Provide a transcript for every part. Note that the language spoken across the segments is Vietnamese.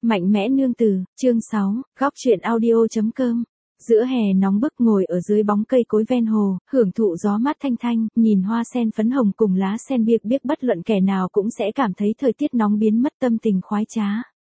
Mạnh mẽ nương tử, chương 6, góc truyện audio.com. Giữa hè nóng bức ngồi ở dưới bóng cây cối ven hồ, hưởng thụ gió mát thanh thanh, nhìn hoa sen phấn hồng cùng lá sen biếc biếc, bất luận kẻ nào cũng sẽ cảm thấy thời tiết nóng biến mất tâm tình khoái trá.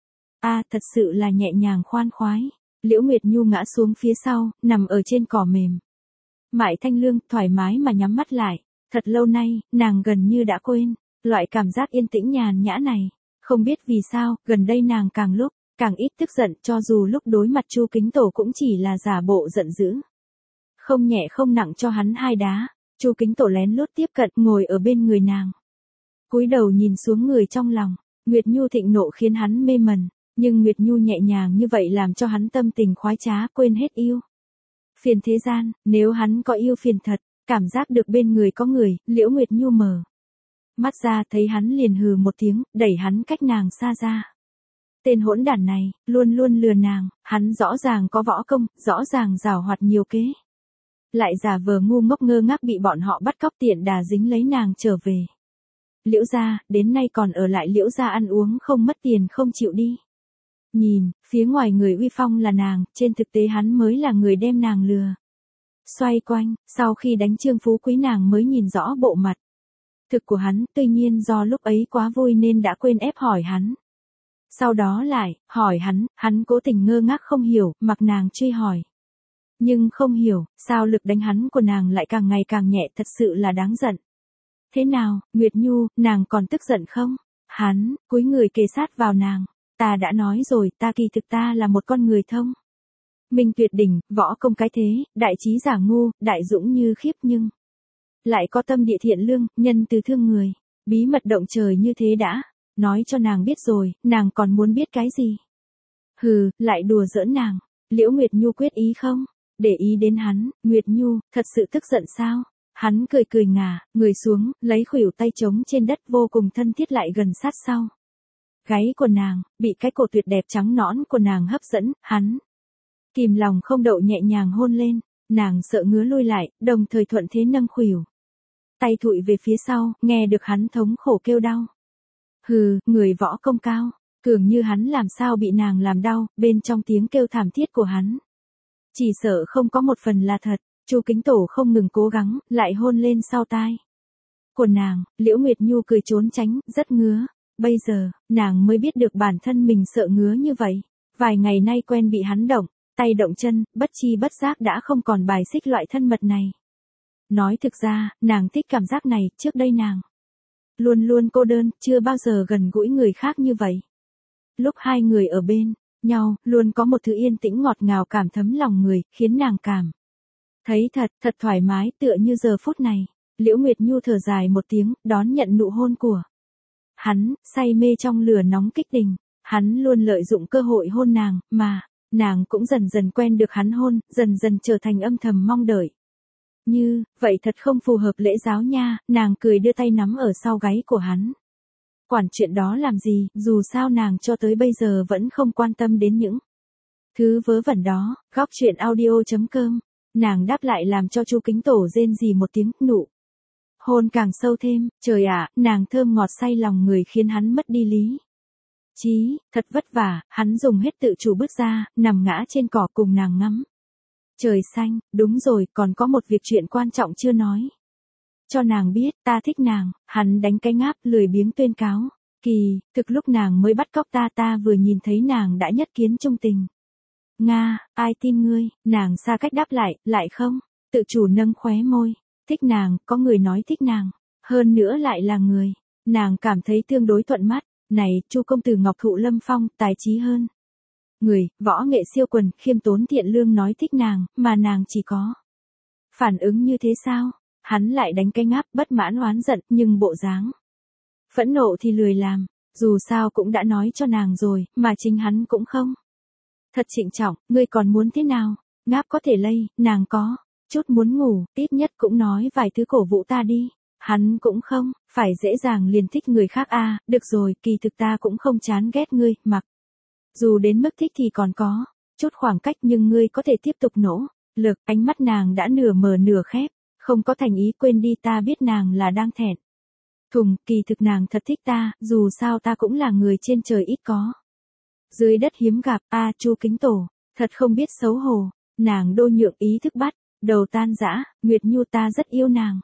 Thật sự là nhẹ nhàng khoan khoái. Liễu Nguyệt Nhu ngã xuống phía sau, nằm ở trên cỏ mềm. Mại Thanh Lương thoải mái mà nhắm mắt lại. Thật lâu nay, nàng gần như đã quên loại cảm giác yên tĩnh nhàn nhã này. Không biết vì sao, gần đây nàng càng lúc càng ít tức giận, cho dù lúc đối mặt Chu Kính Tổ cũng chỉ là giả bộ giận dữ. Không nhẹ không nặng cho hắn hai đá, Chu Kính Tổ lén lút tiếp cận, ngồi ở bên người nàng. Cúi đầu nhìn xuống người trong lòng, Nguyệt Nhu thịnh nộ khiến hắn mê mẩn, nhưng Nguyệt Nhu nhẹ nhàng như vậy làm cho hắn tâm tình khoái trá, quên hết yêu phiền thế gian. Nếu hắn có yêu phiền thật, cảm giác được bên người có người, Liễu Nguyệt Nhu mở mắt ra thấy hắn liền hừ một tiếng, đẩy hắn cách nàng xa ra. Tên hỗn đản này, luôn luôn lừa nàng, hắn rõ ràng có võ công, rõ ràng giàu hoạt nhiều kế. Lại giả vờ ngu ngốc ngơ ngác bị bọn họ bắt cóc tiện đà dính lấy nàng trở về. Liễu gia, đến nay còn ở lại Liễu gia ăn uống không mất tiền không chịu đi. Nhìn, phía ngoài người uy phong là nàng, trên thực tế hắn mới là người đem nàng lừa. Xoay quanh, sau khi đánh Trương Phú Quý nàng mới nhìn rõ bộ mặt thực của hắn, tuy nhiên do lúc ấy quá vui nên đã quên ép hỏi hắn. Sau đó lại, hỏi hắn cố tình ngơ ngác không hiểu, mặc nàng truy hỏi. Nhưng không hiểu, sao lực đánh hắn của nàng lại càng ngày càng nhẹ, thật sự là đáng giận. Thế nào, Nguyệt Nhu, nàng còn tức giận không? Hắn, cúi người kề sát vào nàng. Ta đã nói rồi, ta kỳ thực ta là một con người thông minh tuyệt đỉnh, võ công cái thế, đại trí giả ngu, đại dũng như khiếp, nhưng lại có tâm địa thiện lương, nhân từ thương người. Bí mật động trời như thế đã nói cho nàng biết rồi, nàng còn muốn biết cái gì? Hừ, lại đùa giỡn nàng. Liễu Nguyệt Nhu quyết ý không để ý đến hắn. Nguyệt Nhu, thật sự tức giận sao? Hắn cười cười ngả người xuống, lấy khuỷu tay trống trên đất, vô cùng thân thiết lại gần sát sau gáy của nàng, bị cái cổ tuyệt đẹp trắng nõn của nàng hấp dẫn. Hắn kìm lòng không đậu nhẹ nhàng hôn lên. Nàng sợ ngứa lui lại, đồng thời thuận thế nâng khuỷu tay thụi về phía sau, nghe được hắn thống khổ kêu đau. Hừ, người võ công cao cường như hắn làm sao bị nàng làm đau? Bên trong tiếng kêu thảm thiết của hắn, chỉ sợ không có một phần là thật. Chu Kính Tổ không ngừng cố gắng, lại hôn lên sau tai của nàng. Liễu Nguyệt Nhu cười trốn tránh, rất ngứa. Bây giờ, nàng mới biết được bản thân mình sợ ngứa như vậy. Vài ngày nay quen bị hắn động tay động chân, bất chi bất giác đã không còn bài xích loại thân mật này. Nói thực ra, nàng thích cảm giác này, trước đây nàng luôn luôn cô đơn, chưa bao giờ gần gũi người khác như vậy. Lúc hai người ở bên nhau, luôn có một thứ yên tĩnh ngọt ngào cảm thấm lòng người, khiến nàng cảm thấy thật thoải mái, tựa như giờ phút này. Liễu Nguyệt Nhu thở dài một tiếng, đón nhận nụ hôn của hắn, say mê trong lửa nóng kích tình. Hắn luôn lợi dụng cơ hội hôn nàng, mà nàng cũng dần dần quen được hắn hôn, dần dần trở thành âm thầm mong đợi. Như vậy thật không phù hợp lễ giáo nha. Nàng cười đưa tay nắm ở sau gáy của hắn. Quản chuyện đó làm gì, dù sao nàng cho tới bây giờ vẫn không quan tâm đến những thứ vớ vẩn đó. Góc truyện audio.com. Nàng đáp lại làm cho Chu Kính Tổ rên rỉ một tiếng, nụ hôn càng sâu thêm. Trời ạ, nàng thơm ngọt say lòng người khiến hắn mất đi lý trí. Thật vất vả, hắn dùng hết tự chủ bước ra, nằm ngã trên cỏ cùng nàng ngắm trời xanh. Đúng rồi, còn có một việc chuyện quan trọng chưa nói cho nàng biết, ta thích nàng. Hắn đánh cái ngáp, lười biếng tuyên cáo. Kỳ thực lúc nàng mới bắt cóc ta vừa nhìn thấy nàng đã nhất kiến trung tình. Nga, ai tin ngươi? Nàng xa cách đáp lại không. Tự chủ nâng khóe môi. Thích nàng, có người nói thích nàng. Hơn nữa lại là người nàng cảm thấy tương đối thuận mắt. Này, Chu công tử Ngọc Thụ Lâm Phong, tài trí hơn người, võ nghệ siêu quần, khiêm tốn thiện lương nói thích nàng, mà nàng chỉ có phản ứng như thế sao? Hắn lại đánh cái ngáp, bất mãn oán giận, nhưng bộ dáng phẫn nộ thì lười làm. Dù sao cũng đã nói cho nàng rồi, mà chính hắn cũng không thật trịnh trọng. Ngươi còn muốn thế nào? Ngáp có thể lây, nàng có chút muốn ngủ, ít nhất cũng nói vài thứ cổ vũ ta đi. Hắn cũng không phải dễ dàng liền thích người khác. Được rồi, kỳ thực ta cũng không chán ghét ngươi, mặc dù đến mức thích thì còn có chút khoảng cách, nhưng ngươi có thể tiếp tục nỗ lực. Ánh mắt nàng đã nửa mở nửa khép, không có thành ý. Quên đi, ta biết nàng là đang thẹn thùng, kỳ thực nàng thật thích ta, dù sao ta cũng là người trên trời ít có Dưới đất hiếm gặp, Chu Kính Tổ, thật không biết xấu hổ. Nàng đô nhượng ý thức bắt, đầu tan rã, Nguyệt Nhu ta rất yêu nàng.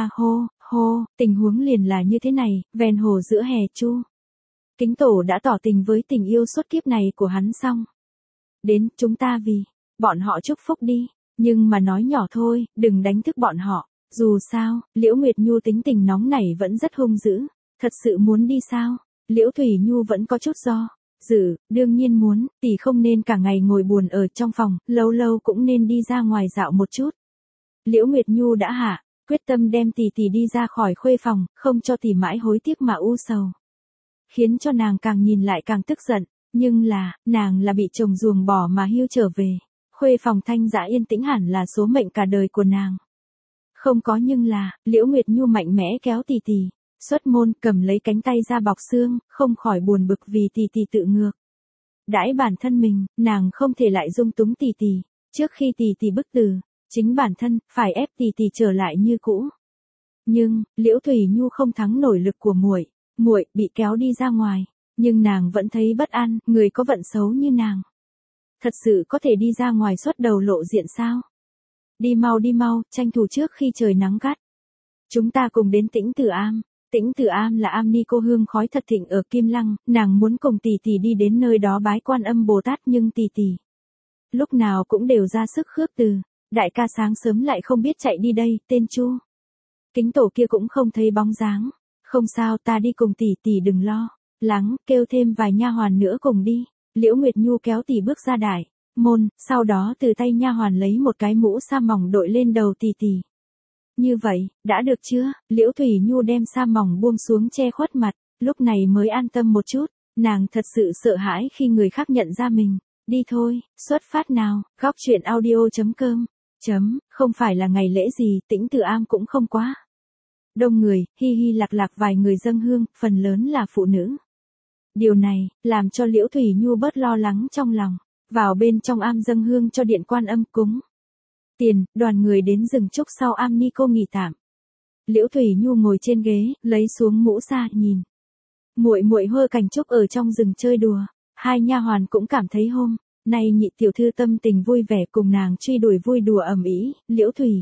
Hô, tình huống liền là như thế này, ven hồ giữa hè Chu Kính Tổ đã tỏ tình với tình yêu suốt kiếp này của hắn xong. Đến, chúng ta vì bọn họ chúc phúc đi, nhưng mà nói nhỏ thôi, đừng đánh thức bọn họ. Dù sao, Liễu Nguyệt Nhu tính tình nóng nảy vẫn rất hung dữ, thật sự muốn đi sao? Liễu Thủy Nhu vẫn có chút do dự, đương nhiên muốn, tỷ không nên cả ngày ngồi buồn ở trong phòng, lâu lâu cũng nên đi ra ngoài dạo một chút. Liễu Nguyệt Nhu đã hạ quyết tâm đem tỷ tỷ đi ra khỏi khuê phòng, không cho tỷ mãi hối tiếc mà u sầu. Khiến cho nàng càng nhìn lại càng tức giận, nhưng là, nàng là bị chồng ruồng bỏ mà hiu trở về. Khuê phòng thanh dã yên tĩnh hẳn là số mệnh cả đời của nàng. Không có nhưng là, Liễu Nguyệt Nhu mạnh mẽ kéo tỷ tỷ xuất môn, cầm lấy cánh tay ra bọc xương, không khỏi buồn bực vì tỷ tỷ tự ngược đãi bản thân mình, nàng không thể lại dung túng tỷ tỷ. Trước khi tỷ tỷ bức từ, chính bản thân phải ép tỷ tỷ trở lại như cũ. Nhưng, Liễu Thủy Nhu không thắng nổi lực của muội bị kéo đi ra ngoài, nhưng nàng vẫn thấy bất an, người có vận xấu như nàng. Thật sự có thể đi ra ngoài xuất đầu lộ diện sao? Đi mau, tranh thủ trước khi trời nắng gắt. Chúng ta cùng đến Tĩnh Tử Am. Tĩnh Tử Am là am ni cô hương khói thật thịnh ở Kim Lăng, nàng muốn cùng tỷ tỷ đi đến nơi đó bái Quan Âm Bồ Tát nhưng tỷ tỷ lúc nào cũng đều ra sức khước từ. Đại ca sáng sớm lại không biết chạy đi đây, tên Chu Kính Tổ kia cũng không thấy bóng dáng. Không sao, ta đi cùng tỷ tỷ đừng lo lắng, kêu thêm vài nha hoàn nữa cùng đi. Liễu Nguyệt Nhu kéo tỷ bước ra đại môn, sau đó từ tay nha hoàn lấy một cái mũ sa mỏng đội lên đầu tỷ tỷ. Như vậy, đã được chưa? Liễu Thủy Nhu đem sa mỏng buông xuống che khuất mặt, lúc này mới an tâm một chút. Nàng thật sự sợ hãi khi người khác nhận ra mình. Đi thôi, xuất phát nào. Góc truyện audio.com. Không phải là ngày lễ gì, Tĩnh Tử Am cũng không quá đông người, hi lạc vài người dâng hương, phần lớn là phụ nữ. Điều này, làm cho Liễu Thủy Nhu bớt lo lắng trong lòng. Vào bên trong am dâng hương cho điện Quan Âm cúng tiền, đoàn người đến rừng trúc sau am ni cô nghỉ tạm. Liễu Thủy Nhu ngồi trên ghế, lấy xuống mũ sa, nhìn muội hơ cành trúc ở trong rừng chơi đùa. Hai nha hoàn cũng cảm thấy hôm nay nhị tiểu thư tâm tình vui vẻ cùng nàng truy đuổi vui đùa ầm ĩ. Liễu Thủy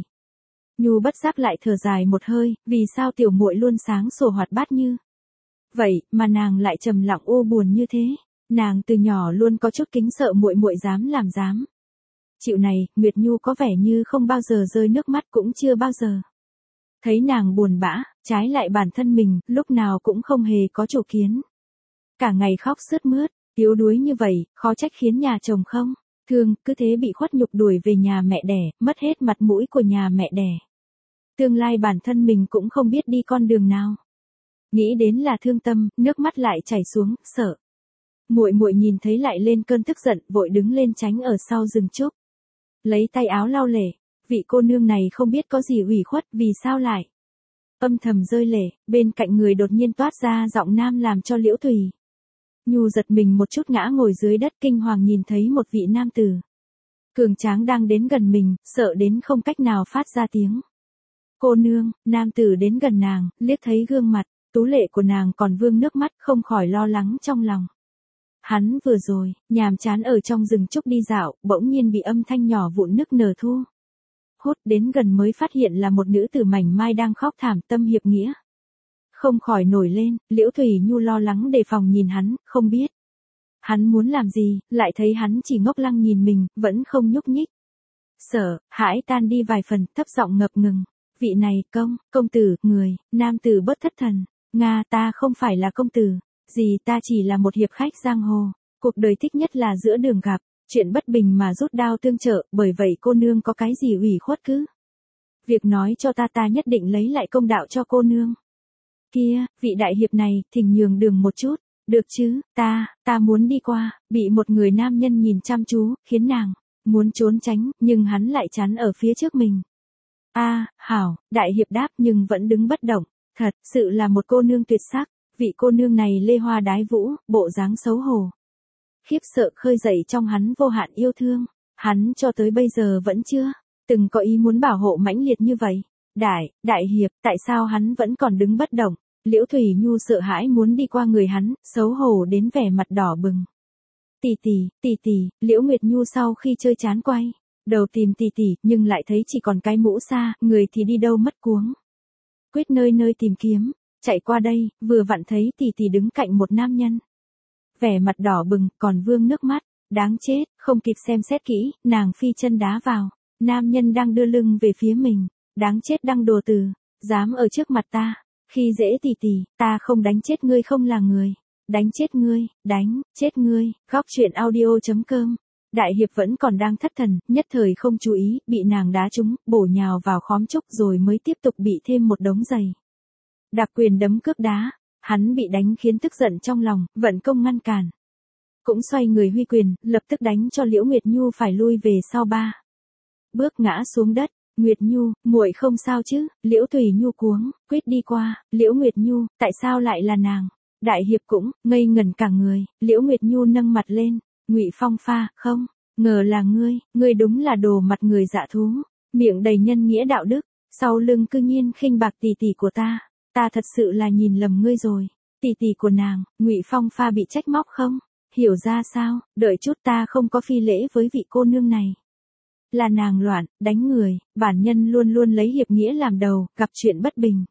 Nhu bất giác lại thở dài một hơi, vì sao tiểu muội luôn sáng sủa hoạt bát như vậy, mà nàng lại trầm lặng u buồn như thế. Nàng từ nhỏ luôn có chút kính sợ muội dám làm dám chịu này. Nguyệt Nhu có vẻ như không bao giờ rơi nước mắt, cũng chưa bao giờ thấy nàng buồn bã, trái lại bản thân mình lúc nào cũng không hề có chủ kiến. Cả ngày khóc sướt mướt, yếu đuối như vậy, khó trách khiến nhà chồng không thương, cứ thế bị khuất nhục đuổi về nhà mẹ đẻ, mất hết mặt mũi của nhà mẹ đẻ. Tương lai bản thân mình cũng không biết đi con đường nào. Nghĩ đến là thương tâm, nước mắt lại chảy xuống, sợ. Muội nhìn thấy lại lên cơn tức giận, vội đứng lên tránh ở sau rừng trúc. Lấy tay áo lau lệ, vị cô nương này không biết có gì ủy khuất, vì sao lại âm thầm rơi lệ. Bên cạnh người đột nhiên toát ra giọng nam làm cho Liễu Thủy Nhu giật mình một chút, ngã ngồi dưới đất, kinh hoàng nhìn thấy một vị nam tử cường tráng đang đến gần mình, sợ đến không cách nào phát ra tiếng. Cô nương. Nam tử đến gần nàng, liếc thấy gương mặt tú lệ của nàng còn vương nước mắt, không khỏi lo lắng trong lòng. Hắn vừa rồi nhàm chán ở trong rừng trúc đi dạo, bỗng nhiên bị âm thanh nhỏ vụn nức nở thu hút, đến gần mới phát hiện là một nữ tử mảnh mai đang khóc thảm tâm hiệp nghĩa. Không khỏi nổi lên. Liễu Thủy Nhu lo lắng đề phòng nhìn hắn, không biết hắn muốn làm gì, lại thấy hắn chỉ ngốc lăng nhìn mình, vẫn không nhúc nhích. Sợ hãi tan đi vài phần, thấp giọng ngập ngừng. Vị này, công tử. Người nam tử bớt thất thần. Nga, ta không phải là công tử gì, ta chỉ là một hiệp khách giang hồ. Cuộc đời thích nhất là giữa đường gặp chuyện bất bình mà rút đao tương trợ, bởi vậy cô nương có cái gì ủy khuất cứ việc nói cho ta nhất định lấy lại công đạo cho cô nương. Kia, vị đại hiệp này, thỉnh nhường đường một chút, được chứ? Ta muốn đi qua. Bị một người nam nhân nhìn chăm chú, khiến nàng muốn trốn tránh, nhưng hắn lại chắn ở phía trước mình. Hảo. Đại hiệp đáp nhưng vẫn đứng bất động. Thật sự là một cô nương tuyệt sắc. Vị cô nương này lê hoa đái vũ, bộ dáng xấu hổ khiếp sợ khơi dậy trong hắn vô hạn yêu thương. Hắn cho tới bây giờ vẫn chưa từng có ý muốn bảo hộ mãnh liệt như vậy. Đại hiệp, tại sao hắn vẫn còn đứng bất động? Liễu Thủy Nhu sợ hãi muốn đi qua người hắn, xấu hổ đến vẻ mặt đỏ bừng. Tỷ tỷ, Liễu Nguyệt Nhu sau khi chơi chán quay đầu tìm tỷ tỷ, nhưng lại thấy chỉ còn cái mũ xa, người thì đi đâu mất cuống. Quyết nơi nơi tìm kiếm, chạy qua đây, vừa vặn thấy tỷ tỷ đứng cạnh một nam nhân. Vẻ mặt đỏ bừng, còn vương nước mắt, đáng chết, không kịp xem xét kỹ, nàng phi chân đá vào. Nam nhân đang đưa lưng về phía mình, đáng chết đăng đồ từ, dám ở trước mặt ta, khi dễ tỷ tỷ, ta không đánh chết ngươi không là người. Đánh chết ngươi, đánh chết ngươi. Góc truyện audio.com. Đại hiệp vẫn còn đang thất thần, nhất thời không chú ý, bị nàng đá trúng, bổ nhào vào khóm trúc rồi mới tiếp tục bị thêm một đống giày. Đặc quyền đấm cước đá, hắn bị đánh khiến tức giận trong lòng, vận công ngăn cản. Cũng xoay người huy quyền, lập tức đánh cho Liễu Nguyệt Nhu phải lui về sau 3 bước ngã xuống đất. Nguyệt Nhu, muội không sao chứ? Liễu Thủy Nhu cuống, Quyết đi qua, Liễu Nguyệt Nhu, tại sao lại là nàng? Đại hiệp cũng ngây ngẩn cả người. Liễu Nguyệt Nhu nâng mặt lên, Ngụy Phong Pha, không ngờ là ngươi đúng là đồ mặt người dạ thú, miệng đầy nhân nghĩa đạo đức, sau lưng cư nhiên khinh bạc tỷ tỷ của ta thật sự là nhìn lầm ngươi rồi. Tỷ tỷ của nàng, Ngụy Phong Pha bị trách móc không hiểu ra sao, đợi chút ta không có phi lễ với vị cô nương này. Là nàng loạn, đánh người, bản nhân luôn luôn lấy hiệp nghĩa làm đầu, gặp chuyện bất bình.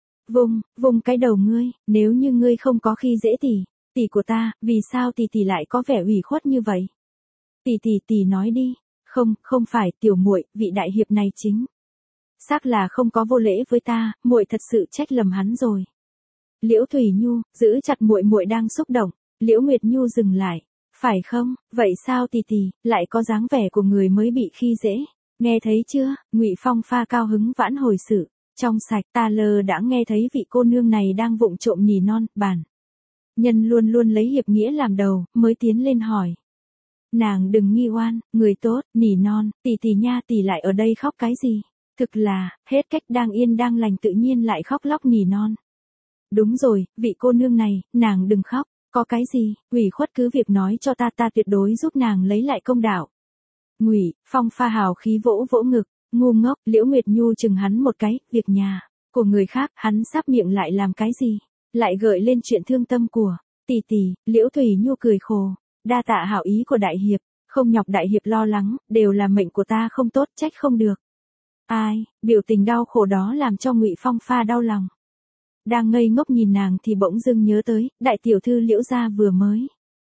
Vung cái đầu ngươi, nếu như ngươi không có khi dễ tỷ của ta, vì sao tỷ lại có vẻ ủy khuất như vậy? Tỷ nói đi, không phải tiểu muội, vị đại hiệp này chính xác là không có vô lễ với ta, muội thật sự trách lầm hắn rồi. Liễu Thủy Nhu, giữ chặt muội đang xúc động. Liễu Nguyệt Nhu dừng lại, phải không? Vậy sao tỷ lại có dáng vẻ của người mới bị khi dễ? Nghe thấy chưa? Ngụy Phong Pha cao hứng vãn hồi sự. Trong sạch, ta lờ đã nghe thấy vị cô nương này đang vụng trộm nỉ non, bản nhân luôn luôn lấy hiệp nghĩa làm đầu, mới tiến lên hỏi. Nàng đừng nghi oan, người tốt, nỉ non, tỷ nha, tỷ lại ở đây khóc cái gì? Thực là, hết cách đang yên đang lành tự nhiên lại khóc lóc nỉ non. Đúng rồi, vị cô nương này, nàng đừng khóc, có cái gì, ủy khuất cứ việc nói cho ta tuyệt đối giúp nàng lấy lại công đạo. Ngụy Phong Pha hào khí vỗ ngực, ngu ngốc. Liễu Nguyệt Nhu chừng hắn một cái, việc nhà của người khác, hắn sắp miệng lại làm cái gì? Lại gợi lên chuyện thương tâm của tỷ. Liễu Thủy Nhu cười khổ, đa tạ hảo ý của đại hiệp, không nhọc đại hiệp lo lắng, đều là mệnh của ta không tốt, trách không được. Ai, biểu tình đau khổ đó làm cho Ngụy Phong Pha đau lòng. Đang ngây ngốc nhìn nàng thì bỗng dưng nhớ tới, đại tiểu thư Liễu gia vừa mới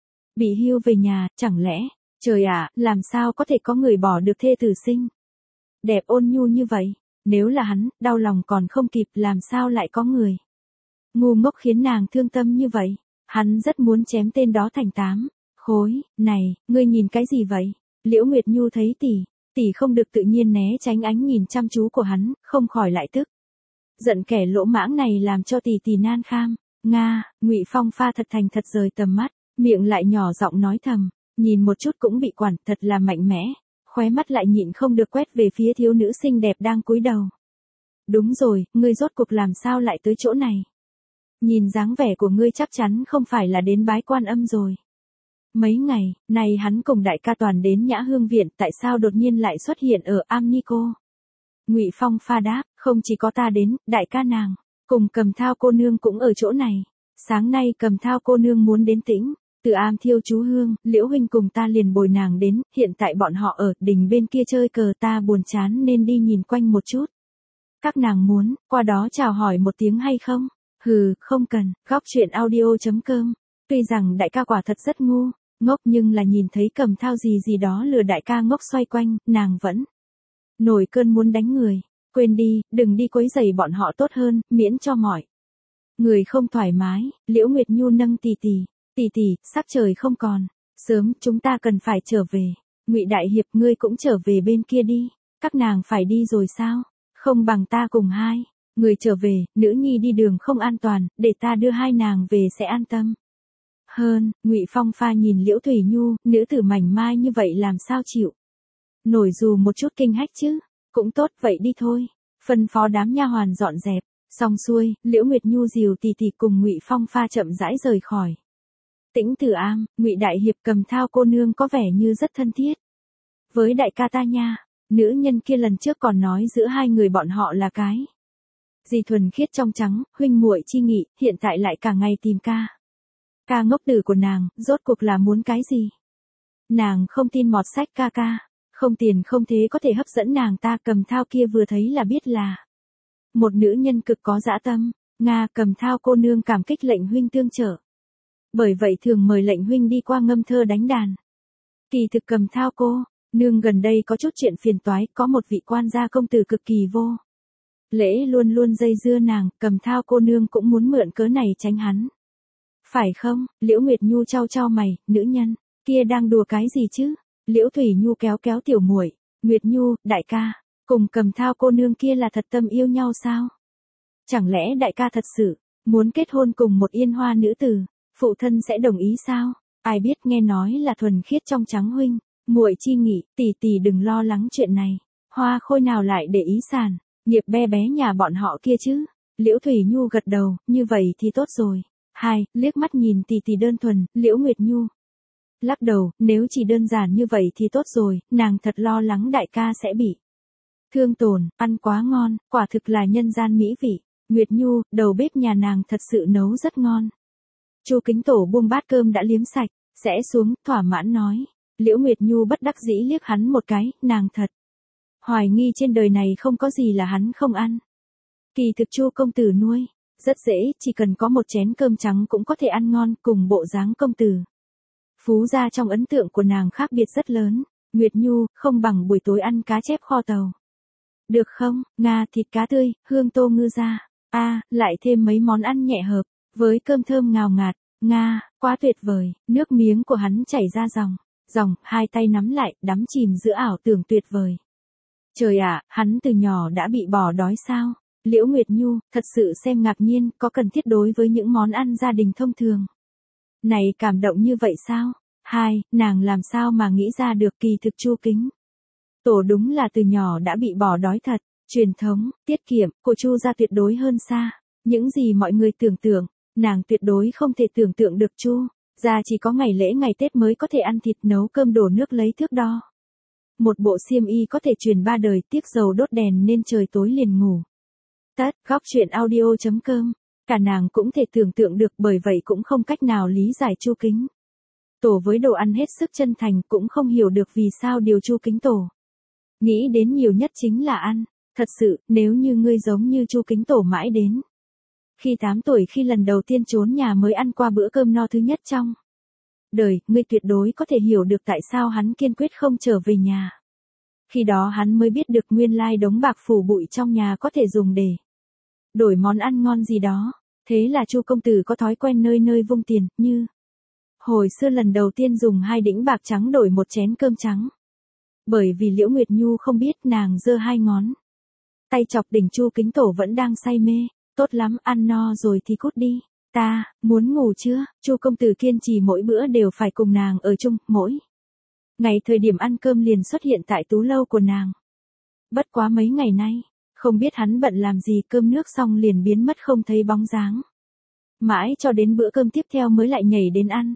bị hưu về nhà, chẳng lẽ, trời ạ, làm sao có thể có người bỏ được thê tử xinh đẹp ôn nhu như vậy? Nếu là hắn, đau lòng còn không kịp, làm sao lại có người ngu ngốc khiến nàng thương tâm như vậy? Hắn rất muốn chém tên đó thành 8 khối. Này, ngươi nhìn cái gì vậy? Liễu Nguyệt Nhu thấy tỷ không được tự nhiên né tránh ánh nhìn chăm chú của hắn, không khỏi lại tức giận kẻ lỗ mãng này làm cho tỷ nan kham. Nga, Ngụy Phong Pha thật thành thật rời tầm mắt, miệng lại nhỏ giọng nói thầm, nhìn một chút cũng bị quản, thật là mạnh mẽ. Khóe mắt lại nhịn không được quét về phía thiếu nữ xinh đẹp đang cúi đầu. Đúng rồi, ngươi rốt cuộc làm sao lại tới chỗ này? Nhìn dáng vẻ của ngươi chắc chắn không phải là đến bái Quan Âm rồi. Mấy ngày này hắn cùng đại ca toàn đến Nhã Hương viện, tại sao đột nhiên lại xuất hiện ở Amnico? Ngụy Phong Pha đáp, không chỉ có ta đến, đại ca nàng cùng Cầm Thao cô nương cũng ở chỗ này. Sáng nay Cầm Thao cô nương muốn đến Tĩnh Từ Am thiêu chú hương, Liễu huynh cùng ta liền bồi nàng đến, hiện tại bọn họ ở đình bên kia chơi cờ, ta buồn chán nên đi nhìn quanh một chút. Các nàng muốn qua đó chào hỏi một tiếng hay không? Hừ, không cần. Góc truyện audio.com. Tuy rằng đại ca quả thật rất ngu ngốc, nhưng là nhìn thấy Cầm Thao gì đó lừa đại ca ngốc xoay quanh, nàng vẫn nổi cơn muốn đánh người. Quên đi, đừng đi quấy rầy bọn họ tốt hơn, miễn cho mọi người không thoải mái. Liễu Nguyệt Nhu nâng tỷ, sắc trời không còn sớm, chúng ta cần phải trở về. Ngụy đại hiệp, ngươi cũng trở về bên kia đi. Các nàng phải đi rồi sao? Không bằng ta cùng hai người trở về, nữ nhi đi đường không an toàn, để ta đưa hai nàng về sẽ an tâm hơn. Ngụy Phong Pha nhìn Liễu Thủy Nhu, nữ tử mảnh mai như vậy làm sao chịu nổi dù một chút kinh hách chứ? Cũng tốt, vậy đi thôi. Phân phó đám nha hoàn dọn dẹp xong xuôi, Liễu Nguyệt Nhu dìu tỷ cùng Ngụy Phong Pha chậm rãi rời khỏi Tĩnh Từ Am. Ngụy đại hiệp, Cầm Thao cô nương có vẻ như rất thân thiết với đại ca ta nha. Nữ nhân kia lần trước còn nói giữa hai người bọn họ là cái gì thuần khiết trong trắng, huynh muội chi nghị, hiện tại lại cả ngày tìm ca ngốc tử của nàng, rốt cuộc là muốn cái gì? Nàng không tin mọt sách ca ca. Không tiền không thế có thể hấp dẫn nàng ta. Cầm Thao kia vừa thấy là biết là một nữ nhân cực có dã tâm. Nga, Cầm Thao cô nương cảm kích lệnh huynh tương trợ. Bởi vậy thường mời lệnh huynh đi qua ngâm thơ đánh đàn. Kỳ thực Cầm Thao cô nương gần đây có chút chuyện phiền toái, có một vị quan gia công tử cực kỳ vô lễ luôn luôn dây dưa nàng, Cầm Thao cô nương cũng muốn mượn cớ này tránh hắn. Phải không? Liễu Nguyệt Nhu chau chau mày, nữ nhân kia đang đùa cái gì chứ? Liễu Thủy Nhu kéo kéo tiểu muội, Nguyệt Nhu, đại ca, cùng Cầm Thao cô nương kia là thật tâm yêu nhau sao? Chẳng lẽ đại ca thật sự muốn kết hôn cùng một Yên Hoa nữ tử, phụ thân sẽ đồng ý sao? Ai biết, nghe nói là thuần khiết trong trắng huynh, muội chi nghĩ, tỷ tỷ đừng lo lắng chuyện này. Hoa Khôi nào lại để ý sàn nghiệp be bé nhà bọn họ kia chứ? Liễu Thủy Nhu gật đầu, như vậy thì tốt rồi. Hai, liếc mắt nhìn tỷ tỷ đơn thuần, Liễu Nguyệt Nhu lắc đầu, nếu chỉ đơn giản như vậy thì tốt rồi, nàng thật lo lắng đại ca sẽ bị thương tổn. Ăn quá ngon, quả thực là nhân gian mỹ vị. Nguyệt Nhu, đầu bếp nhà nàng thật sự nấu rất ngon. Chu Kính Tổ buông bát cơm đã liếm sạch, sẽ xuống, thỏa mãn nói. Liễu Nguyệt Nhu bất đắc dĩ liếc hắn một cái, nàng thật hoài nghi trên đời này không có gì là hắn không ăn. Kỳ thực Chu công tử nuôi rất dễ, chỉ cần có một chén cơm trắng cũng có thể ăn ngon, cùng bộ dáng công tử phú gia trong ấn tượng của nàng khác biệt rất lớn. Nguyệt Nhu, không bằng buổi tối ăn cá chép kho tàu. Được không? Nga, thịt cá tươi, hương tô ngư ra. Lại thêm mấy món ăn nhẹ hợp, với cơm thơm ngào ngạt. Nga, quá tuyệt vời, nước miếng của hắn chảy ra dòng, hai tay nắm lại, đắm chìm giữa ảo tưởng tuyệt vời. Trời ạ, hắn từ nhỏ đã bị bỏ đói sao? Liễu Nguyệt Nhu, thật sự xem ngạc nhiên, có cần thiết đối với những món ăn gia đình thông thường này cảm động như vậy sao? Hai, nàng làm sao mà nghĩ ra được. Kỳ thực Chu Kính Tổ đúng là từ nhỏ đã bị bỏ đói thật. Truyền thống, tiết kiệm, của Chu gia tuyệt đối hơn xa những gì mọi người tưởng tượng. Nàng tuyệt đối không thể tưởng tượng được Chu gia chỉ có ngày lễ ngày Tết mới có thể ăn thịt, nấu cơm, đổ nước lấy thước đo. Một bộ xiêm y có thể truyền 3 đời, tiếc dầu đốt đèn nên trời tối liền ngủ. Tất, góc truyện audio.com. Cả nàng cũng thể tưởng tượng được, bởi vậy cũng không cách nào lý giải Chu Kính Tổ với đồ ăn hết sức chân thành, cũng không hiểu được vì sao điều Chu Kính Tổ nghĩ đến nhiều nhất chính là ăn. Thật sự, nếu như ngươi giống như Chu Kính Tổ mãi đến khi 8 tuổi, khi lần đầu tiên trốn nhà mới ăn qua bữa cơm no thứ nhất trong đời, ngươi tuyệt đối có thể hiểu được tại sao hắn kiên quyết không trở về nhà. Khi đó hắn mới biết được nguyên lai đống bạc phủ bụi trong nhà có thể dùng để đổi món ăn ngon gì đó. Thế là Chu công tử có thói quen nơi nơi vung tiền, như hồi xưa lần đầu tiên dùng 2 đĩnh bạc trắng đổi một chén cơm trắng. Bởi vì Liễu Nguyệt Nhu không biết, nàng giơ 2 ngón tay chọc đỉnh Chu Kính Tổ vẫn đang say mê. Tốt lắm, ăn no rồi thì cút đi. Ta, muốn ngủ chưa? Chu công tử kiên trì mỗi bữa đều phải cùng nàng ở chung, mỗi ngày thời điểm ăn cơm liền xuất hiện tại tú lâu của nàng. Bất quá mấy ngày nay, không biết hắn bận làm gì, cơm nước xong liền biến mất không thấy bóng dáng. Mãi cho đến bữa cơm tiếp theo mới lại nhảy đến ăn.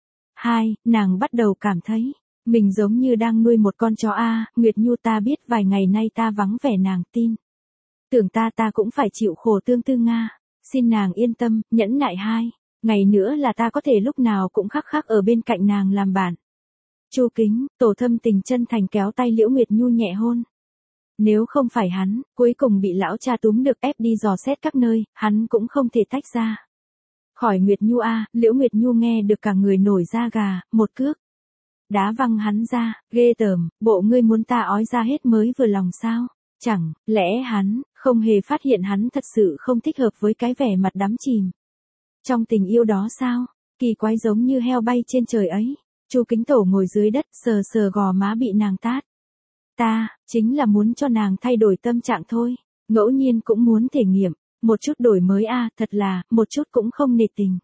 Hai, nàng bắt đầu cảm thấy mình giống như đang nuôi một con chó. Nguyệt Nhu, ta biết vài ngày nay ta vắng vẻ nàng, tin tưởng ta cũng phải chịu khổ tương tư. Nga, xin nàng yên tâm, nhẫn nại 2 ngày nữa là ta có thể lúc nào cũng khắc ở bên cạnh nàng làm bạn. Chu Kính Tổ thâm tình chân thành kéo tay Liễu Nguyệt Nhu nhẹ hôn. Nếu không phải hắn cuối cùng bị lão cha túm được ép đi dò xét các nơi, hắn cũng không thể tách ra khỏi Nguyệt Nhu. Liễu Nguyệt Nhu nghe được cả người nổi da gà, một cước đá văng hắn ra. Ghê tởm, bộ ngươi muốn ta ói ra hết mới vừa lòng sao? Chẳng lẽ hắn không hề phát hiện hắn thật sự không thích hợp với cái vẻ mặt đắm chìm trong tình yêu đó sao? Kỳ quái, giống như heo bay trên trời ấy. Chu Kính Tổ ngồi dưới đất, sờ sờ gò má bị nàng tát. Ta chính là muốn cho nàng thay đổi tâm trạng thôi, ngẫu nhiên cũng muốn thể nghiệm một chút đổi mới. Thật là một chút cũng không nề tình.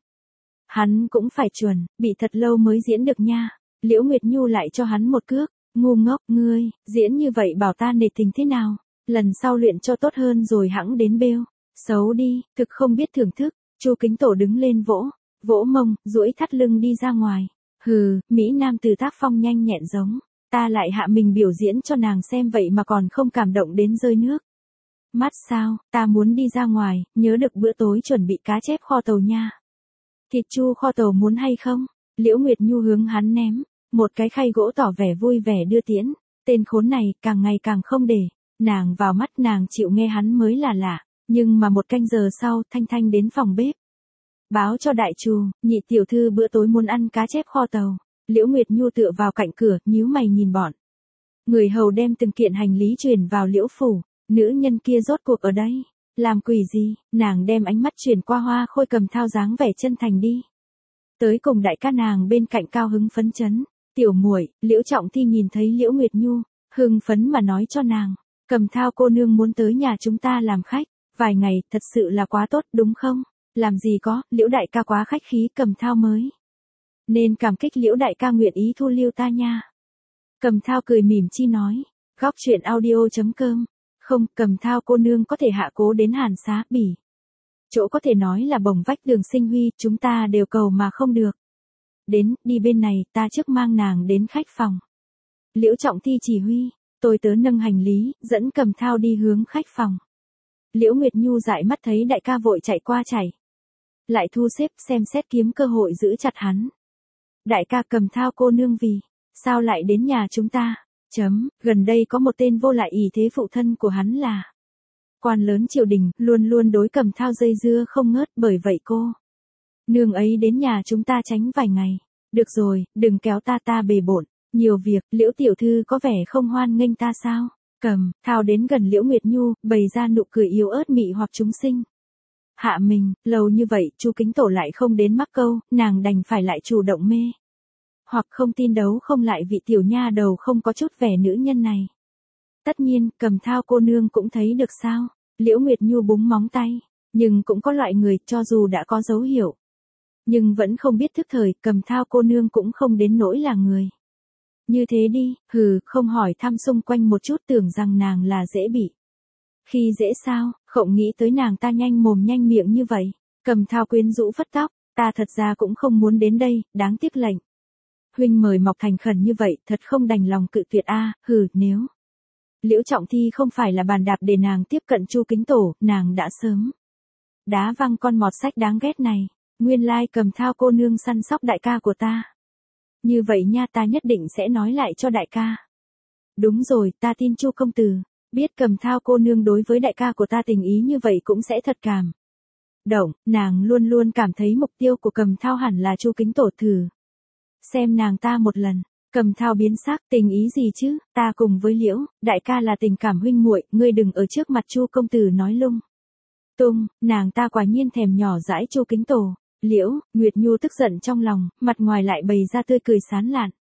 Hắn cũng phải chuẩn bị thật lâu mới diễn được nha. Liễu Nguyệt Nhu lại cho hắn một cước. Ngu ngốc, ngươi diễn như vậy bảo ta nề tình thế nào? Lần sau luyện cho tốt hơn rồi hẵng đến bêu xấu đi, thực không biết thưởng thức. Chu Kính Tổ đứng lên vỗ mông, duỗi thắt lưng đi ra ngoài. Hừ, mỹ nam từ tác phong nhanh nhẹn giống ta lại hạ mình biểu diễn cho nàng xem vậy mà còn không cảm động đến rơi nước mắt sao? Ta muốn đi ra ngoài, nhớ được bữa tối chuẩn bị cá chép kho tàu nha. Thịt chu kho tàu muốn hay không? Liễu Nguyệt Nhu hướng hắn ném Một cái khay gỗ tỏ vẻ vui vẻ đưa tiễn, tên khốn này càng ngày càng không để nàng vào mắt, nàng chịu nghe hắn mới là lạ. Nhưng mà một canh giờ sau, Thanh Thanh đến phòng bếp. Báo cho đại trù, nhị tiểu thư bữa tối muốn ăn cá chép kho tàu. Liễu Nguyệt Nhu tựa vào cạnh cửa, nhíu mày nhìn bọn người hầu đem từng kiện hành lý truyền vào Liễu phủ. Nữ nhân kia rốt cuộc ở đây làm quỷ gì? Nàng đem ánh mắt chuyển qua Hoa Khôi Cầm Thao dáng vẻ chân thành đi. Tới cùng đại ca nàng bên cạnh cao hứng phấn chấn. Tiểu muội, Liễu Trọng Thi nhìn thấy Liễu Nguyệt Nhu, hưng phấn mà nói cho nàng, Cầm Thao cô nương muốn tới nhà chúng ta làm khách, vài ngày, thật sự là quá tốt đúng không? Làm gì có, Liễu đại ca quá khách khí, Cầm Thao mới nên cảm kích Liễu đại ca nguyện ý thu lưu ta nha. Cầm Thao cười mỉm chi nói, góc chuyện audio.com, không, Cầm Thao cô nương có thể hạ cố đến Hàn Xá Bỉ. Chỗ có thể nói là bồng vách Đường Sinh Huy, chúng ta đều cầu mà không được. Đến, đi bên này, ta trước mang nàng đến khách phòng. Liễu Trọng Thi chỉ huy, tôi tớ nâng hành lý, dẫn Cầm Thao đi hướng khách phòng. Liễu Nguyệt Nhu dại mắt thấy đại ca vội chạy qua chạy lại thu xếp, xem xét kiếm cơ hội giữ chặt hắn. Đại ca, Cầm Thao cô nương vì sao lại đến nhà chúng ta? Gần đây có một tên vô lại ỷ thế phụ thân của hắn là quan lớn triều đình, luôn luôn đối Cầm Thao dây dưa không ngớt, bởi vậy cô nương ấy đến nhà chúng ta tránh vài ngày. Được rồi, đừng kéo ta bề bộn, nhiều việc. Liễu tiểu thư có vẻ không hoan nghênh ta sao? Cầm Thao đến gần Liễu Nguyệt Nhu, bày ra nụ cười yếu ớt mị hoặc chúng sinh. Hạ mình, lâu như vậy, Chu Kính Tổ lại không đến mắc câu, nàng đành phải lại chủ động mê. Hoặc không tin đấu không lại vị tiểu nha đầu không có chút vẻ nữ nhân này. Tất nhiên, Cầm Thao cô nương cũng thấy được sao? Liễu Nguyệt Nhu búng móng tay, nhưng cũng có loại người, cho dù đã có dấu hiệu, nhưng vẫn không biết thức thời, Cầm Thao cô nương cũng không đến nỗi là người như thế đi, không hỏi thăm xung quanh một chút, tưởng rằng nàng là dễ bị khi dễ sao, không nghĩ tới nàng ta nhanh mồm nhanh miệng như vậy. Cầm Thao quyến rũ phất tóc, ta thật ra cũng không muốn đến đây, đáng tiếc lệnh huynh mời mọc thành khẩn như vậy, thật không đành lòng cự tuyệt a. Nếu Liễu Trọng Thi không phải là bàn đạp để nàng tiếp cận Chu Kính Tổ, nàng đã sớm đá văng con mọt sách đáng ghét này. Nguyên lai Cầm Thao cô nương săn sóc đại ca của ta. Như vậy nha, ta nhất định sẽ nói lại cho đại ca. Đúng rồi, ta tin Chu công tử biết Cầm Thao cô nương đối với đại ca của ta tình ý như vậy cũng sẽ thật cảm động. Nàng luôn luôn cảm thấy mục tiêu của Cầm Thao hẳn là Chu Kính Tổ, thử xem nàng ta một lần. Cầm Thao biến sắc, tình ý gì chứ? Ta cùng với Liễu đại ca là tình cảm huynh muội, ngươi đừng ở trước mặt Chu công tử nói lung tung. Nàng ta quả nhiên thèm nhỏ dãi Chu Kính Tổ. Liễu Nguyệt Nhu tức giận trong lòng, mặt ngoài lại bày ra tươi cười sán lạn.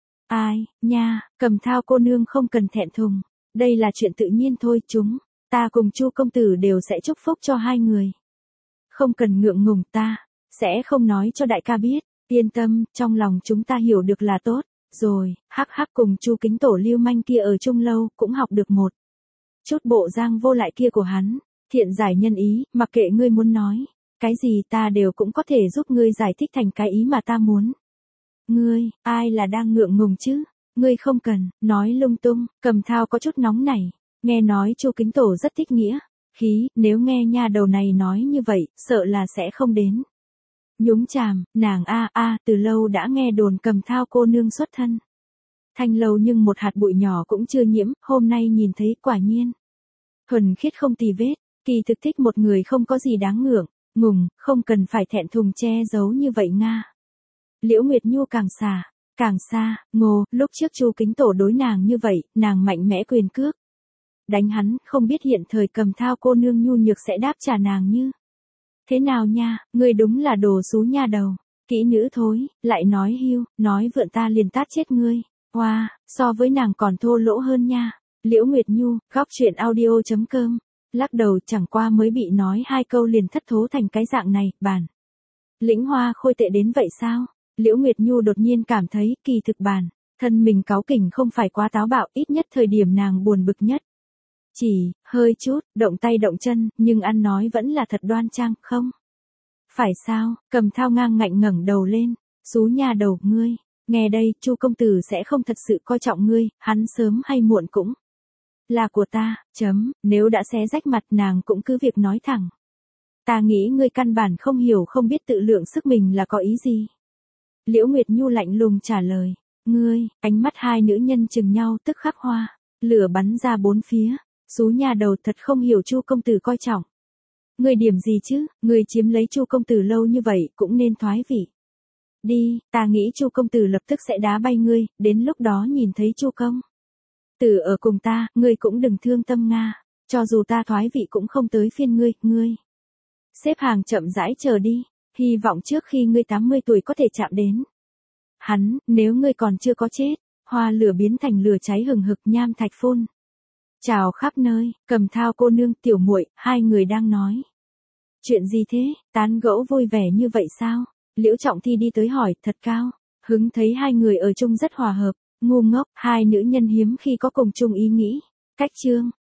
Ai nha, Cầm Thao cô nương không cần thẹn thùng, đây là chuyện tự nhiên thôi, ta cùng Chu công tử đều sẽ chúc phúc cho hai người. Không cần ngượng ngùng, ta sẽ không nói cho đại ca biết, yên tâm, trong lòng chúng ta hiểu được là tốt rồi. Cùng Chu Kính Tổ lưu manh kia ở chung lâu, cũng học được một chút bộ dáng vô lại kia của hắn. Thiện giải nhân ý, mặc kệ ngươi muốn nói cái gì, ta đều cũng có thể giúp ngươi giải thích thành cái ý mà ta muốn. Ngươi, ai là đang ngượng ngùng chứ? Ngươi không cần nói lung tung. Cầm Thao có chút nóng nảy, nghe nói Chu Kính Tổ rất thích nghĩa khí, nếu nghe nha đầu này nói như vậy, sợ là sẽ không đến nhúng chàm. Nàng từ lâu đã nghe đồn Cầm Thao cô nương xuất thân thanh lâu, nhưng một hạt bụi nhỏ cũng chưa nhiễm, hôm nay nhìn thấy quả nhiên thuần khiết không tì vết. Kỳ thực thích một người không có gì đáng ngượng ngùng, không cần phải thẹn thùng che giấu như vậy nga. Liễu Nguyệt Nhu càng xa, ngô, lúc trước Chu Kính Tổ đối nàng như vậy, nàng mạnh mẽ quyền cước đánh hắn, không biết hiện thời Cầm Thao cô nương nhu nhược sẽ đáp trả nàng như thế nào nha. Ngươi đúng là đồ xú nha đầu, kỹ nữ thối, lại nói hưu, nói vượn ta liền tát chết ngươi. Hoa, so với nàng còn thô lỗ hơn nha. Liễu Nguyệt Nhu, góc chuyện audio.com, lắc đầu, chẳng qua mới bị nói hai câu liền thất thố thành cái dạng này. Bản lĩnh Hoa Khôi tệ đến vậy sao? Liễu Nguyệt Nhu đột nhiên cảm thấy, kỳ thực bản thân mình cáu kỉnh không phải quá táo bạo, ít nhất thời điểm nàng buồn bực nhất chỉ hơi chút động tay động chân, nhưng ăn nói vẫn là thật đoan trang, không phải sao? Cầm Thao ngang ngạnh ngẩng đầu lên, xú nha đầu, ngươi nghe đây, Chu công tử sẽ không thật sự coi trọng ngươi, hắn sớm hay muộn cũng là của ta. Nếu đã xé rách mặt, nàng cũng cứ việc nói thẳng. Ta nghĩ ngươi căn bản không hiểu, không biết tự lượng sức mình là có ý gì. Liễu Nguyệt Nhu lạnh lùng trả lời. Ngươi, ánh mắt hai nữ nhân chừng nhau tức khắc hoa, lửa bắn ra bốn phía, xú nhà đầu thật không hiểu Chu công tử coi trọng. Ngươi điểm gì chứ, ngươi chiếm lấy Chu công tử lâu như vậy cũng nên thoái vị. Đi, ta nghĩ Chu công tử lập tức sẽ đá bay ngươi, đến lúc đó nhìn thấy Chu công tử ở cùng ta, ngươi cũng đừng thương tâm nga, cho dù ta thoái vị cũng không tới phiên ngươi. Xếp hàng chậm rãi chờ đi, hy vọng trước khi ngươi 80 tuổi có thể chạm đến hắn, nếu ngươi còn chưa có chết, hoa lửa biến thành lửa cháy hừng hực nham thạch phun trào khắp nơi. Cầm Thao cô nương, Tiểu muội, hai người đang nói chuyện gì thế, tán gẫu vui vẻ như vậy sao? Liễu Trọng Thi đi tới hỏi, thật cao hứng thấy hai người ở chung rất hòa hợp. Ngu ngốc, hai nữ nhân hiếm khi có cùng chung ý nghĩ. Cách chương